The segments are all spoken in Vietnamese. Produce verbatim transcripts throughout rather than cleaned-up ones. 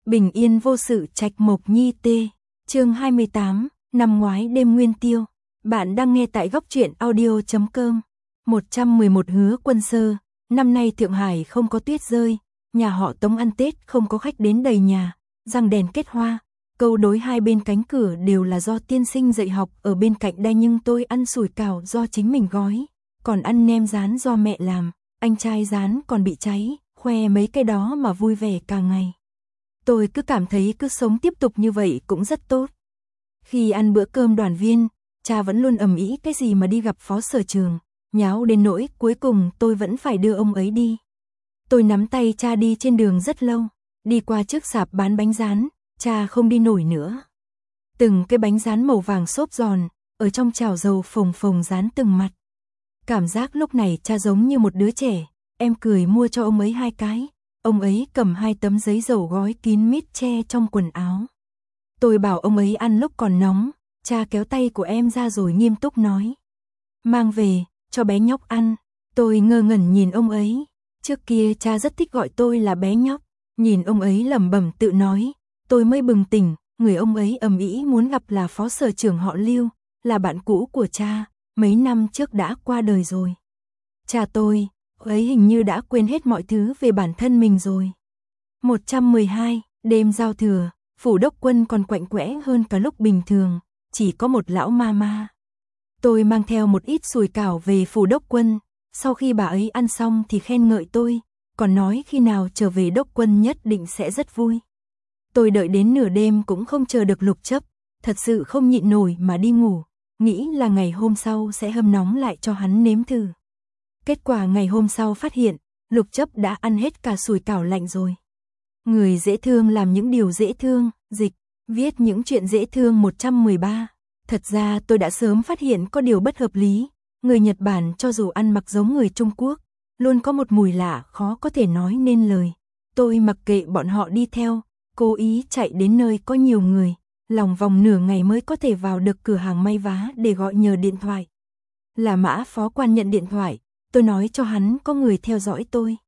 Bình yên vô sự trạch mộc nhi tê. Chương hai mươi tám, năm ngoái đêm nguyên tiêu. Bạn đang nghe tại góc truyện audio chấm com. một trăm mười một Hứa Quân Sơ. Năm nay Thượng Hải không có tuyết rơi, nhà họ Tống ăn Tết không có khách đến đầy nhà, răng đèn kết hoa. Câu đối hai bên cánh cửa đều là do tiên sinh dạy học ở bên cạnh đây, nhưng tôi ăn sủi cảo do chính mình gói, còn ăn nem rán do mẹ làm, anh trai rán còn bị cháy, khoe mấy cái đó mà vui vẻ cả ngày. Tôi cứ cảm thấy cứ sống tiếp tục như vậy cũng rất tốt. Khi ăn bữa cơm đoàn viên, cha vẫn luôn ầm ĩ cái gì mà đi gặp phó sở trường, nháo đến nỗi cuối cùng tôi vẫn phải đưa ông ấy đi. Tôi nắm tay cha đi trên đường rất lâu, đi qua trước sạp bán bánh rán, cha không đi nổi nữa. Từng cái bánh rán màu vàng xốp giòn, ở trong chảo dầu phồng phồng rán từng mặt. Cảm giác lúc này cha giống như một đứa trẻ, em cười mua cho ông ấy hai cái. Ông ấy cầm hai tấm giấy dầu gói kín mít che trong quần áo. Tôi bảo ông ấy ăn lúc còn nóng, cha kéo tay của em ra rồi nghiêm túc nói: mang về, cho bé nhóc ăn. Tôi ngơ ngẩn nhìn ông ấy, trước kia cha rất thích gọi tôi là bé nhóc. Nhìn ông ấy lẩm bẩm tự nói, tôi mới bừng tỉnh, người ông ấy ầm ĩ muốn gặp là phó sở trưởng họ Lưu, là bạn cũ của cha, mấy năm trước đã qua đời rồi. Cha tôi, ấy hình như đã quên hết mọi thứ về bản thân mình rồi. một trăm mười hai, đêm giao thừa, phủ đốc quân còn quạnh quẽ hơn cả lúc bình thường, chỉ có một lão ma ma. Tôi mang theo một ít sủi cảo về phủ đốc quân, sau khi bà ấy ăn xong thì khen ngợi tôi, còn nói khi nào trở về đốc quân nhất định sẽ rất vui. Tôi đợi đến nửa đêm cũng không chờ được Lục Chấp, thật sự không nhịn nổi mà đi ngủ, nghĩ là ngày hôm sau sẽ hâm nóng lại cho hắn nếm thử. Kết quả ngày hôm sau phát hiện, Lục Chấp đã ăn hết cả sủi cảo lạnh rồi. Người dễ thương làm những điều dễ thương, dịch, viết những chuyện dễ thương một trăm mười ba. Thật ra tôi đã sớm phát hiện có điều bất hợp lý, người Nhật Bản cho dù ăn mặc giống người Trung Quốc, luôn có một mùi lạ khó có thể nói nên lời. Tôi mặc kệ bọn họ đi theo, cố ý chạy đến nơi có nhiều người, lòng vòng nửa ngày mới có thể vào được cửa hàng may vá để gọi nhờ điện thoại. Là Mã phó quan nhận điện thoại, tôi nói cho hắn có người theo dõi tôi.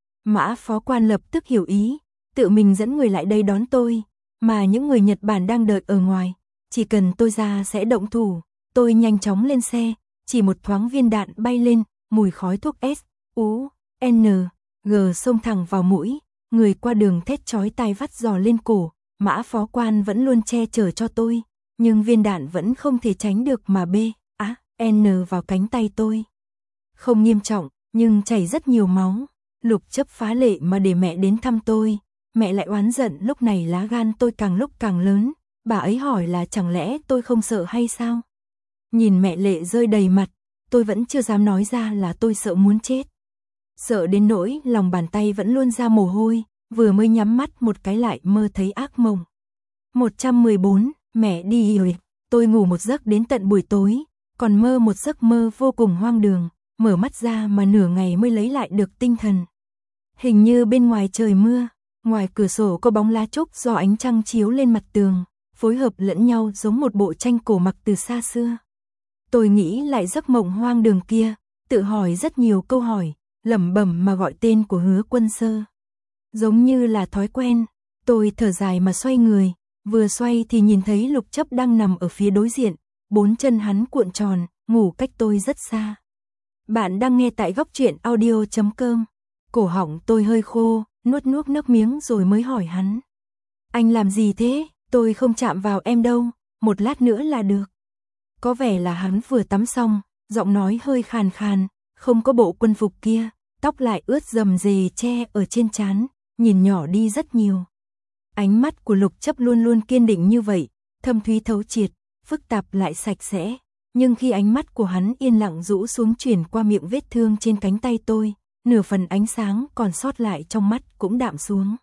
Mã phó quan lập tức hiểu ý, tự mình dẫn người lại đây đón tôi, mà những người Nhật Bản đang đợi ở ngoài, chỉ cần tôi ra sẽ động thủ. Tôi nhanh chóng lên xe, chỉ một thoáng viên đạn bay lên, mùi khói thuốc S, U, N, G xông thẳng vào mũi, người qua đường thét chói tai vắt giò lên cổ. Mã phó quan vẫn luôn che chở cho tôi, nhưng viên đạn vẫn không thể tránh được mà B, á, N vào cánh tay tôi. Không nghiêm trọng, nhưng chảy rất nhiều máu. Lục Chấp phá lệ mà để mẹ đến thăm tôi, mẹ lại oán giận. Lúc này lá gan tôi càng lúc càng lớn, bà ấy hỏi là chẳng lẽ tôi không sợ hay sao? Nhìn mẹ lệ rơi đầy mặt, tôi vẫn chưa dám nói ra là tôi sợ muốn chết. Sợ đến nỗi lòng bàn tay vẫn luôn ra mồ hôi, vừa mới nhắm mắt một cái lại mơ thấy ác mộng. một trăm mười bốn, mẹ đi rồi, tôi ngủ một giấc đến tận buổi tối, còn mơ một giấc mơ vô cùng hoang đường, mở mắt ra mà nửa ngày mới lấy lại được tinh thần. Hình như bên ngoài trời mưa, ngoài cửa sổ có bóng lá trúc do ánh trăng chiếu lên mặt tường, phối hợp lẫn nhau giống một bộ tranh cổ mặc từ xa xưa. Tôi nghĩ lại giấc mộng hoang đường kia, tự hỏi rất nhiều câu hỏi, lẩm bẩm mà gọi tên của Hứa Quân Sơ. Giống như là thói quen, tôi thở dài mà xoay người, vừa xoay thì nhìn thấy Lục Chấp đang nằm ở phía đối diện, bốn chân hắn cuộn tròn, ngủ cách tôi rất xa. Bạn đang nghe tại góc truyện audio chấm com. Cổ họng tôi hơi khô, nuốt nuốt nước miếng rồi mới hỏi hắn: anh làm gì thế? Tôi không chạm vào em đâu, một lát nữa là được. Có vẻ là hắn vừa tắm xong, giọng nói hơi khàn khàn, không có bộ quân phục kia, tóc lại ướt rầm rề che ở trên trán, nhìn nhỏ đi rất nhiều. Ánh mắt của Lục Chấp luôn luôn kiên định như vậy, thâm thúy thấu triệt, phức tạp lại sạch sẽ, nhưng khi ánh mắt của hắn yên lặng rũ xuống chuyển qua miệng vết thương trên cánh tay tôi, nửa phần ánh sáng còn sót lại trong mắt cũng đạm xuống.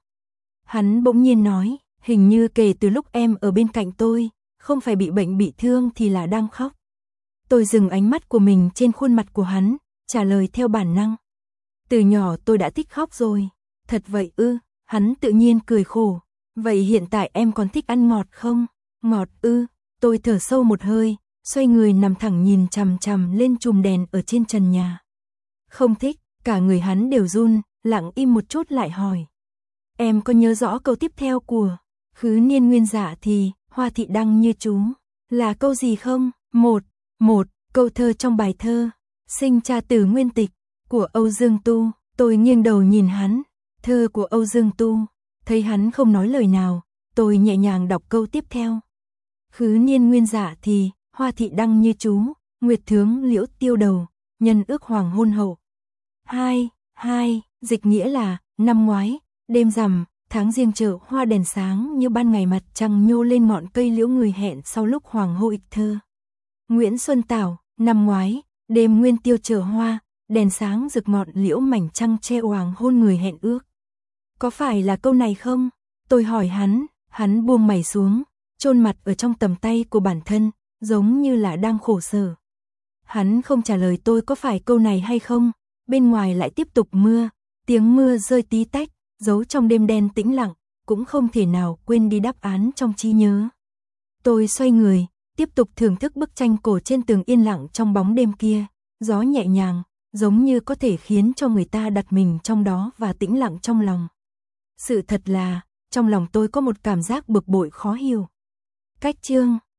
Hắn bỗng nhiên nói, hình như kể từ lúc em ở bên cạnh tôi, không phải bị bệnh bị thương thì là đang khóc. Tôi dừng ánh mắt của mình trên khuôn mặt của hắn, trả lời theo bản năng. Từ nhỏ tôi đã thích khóc rồi. Thật vậy ư? Hắn tự nhiên cười khổ. Vậy hiện tại em còn thích ăn ngọt không? Ngọt ư? Tôi thở sâu một hơi, xoay người nằm thẳng nhìn chằm chằm lên chùm đèn ở trên trần nhà. Không thích, cả người hắn đều run, lặng im một chút lại hỏi. Em có nhớ rõ câu tiếp theo của Khứ Niên Nguyên Dạ thì Hoa Thị Đăng Như Chú là câu gì không? Một, một, câu thơ trong bài thơ Sinh Cha Tử Nguyên Tịch của Âu Dương Tu. Tôi nghiêng đầu nhìn hắn, thơ của Âu Dương Tu, thấy hắn không nói lời nào, tôi nhẹ nhàng đọc câu tiếp theo. Khứ Niên Nguyên Dạ thì Hoa Thị Đăng Như Chú, Nguyệt Thướng Liễu Tiêu Đầu, nhân ước hoàng hôn hậu. Hai, hai, dịch nghĩa là năm ngoái, đêm rằm, tháng giêng chợ hoa đèn sáng như ban ngày, mặt trăng nhô lên ngọn cây liễu, người hẹn sau lúc hoàng hôn ịch thơ. Nguyễn Xuân Tảo, năm ngoái, đêm nguyên tiêu chợ hoa, đèn sáng rực ngọn liễu, mảnh trăng che hoàng hôn, người hẹn ước. Có phải là câu này không? Tôi hỏi hắn, hắn buông mày xuống, chôn mặt ở trong tầm tay của bản thân, giống như là đang khổ sở. Hắn không trả lời tôi có phải câu này hay không, bên ngoài lại tiếp tục mưa, tiếng mưa rơi tí tách, giấu trong đêm đen tĩnh lặng, cũng không thể nào quên đi đáp án trong trí nhớ. Tôi xoay người, tiếp tục thưởng thức bức tranh cổ trên tường yên lặng trong bóng đêm kia, gió nhẹ nhàng, giống như có thể khiến cho người ta đặt mình trong đó và tĩnh lặng trong lòng. Sự thật là, trong lòng tôi có một cảm giác bực bội khó hiểu. Cách chương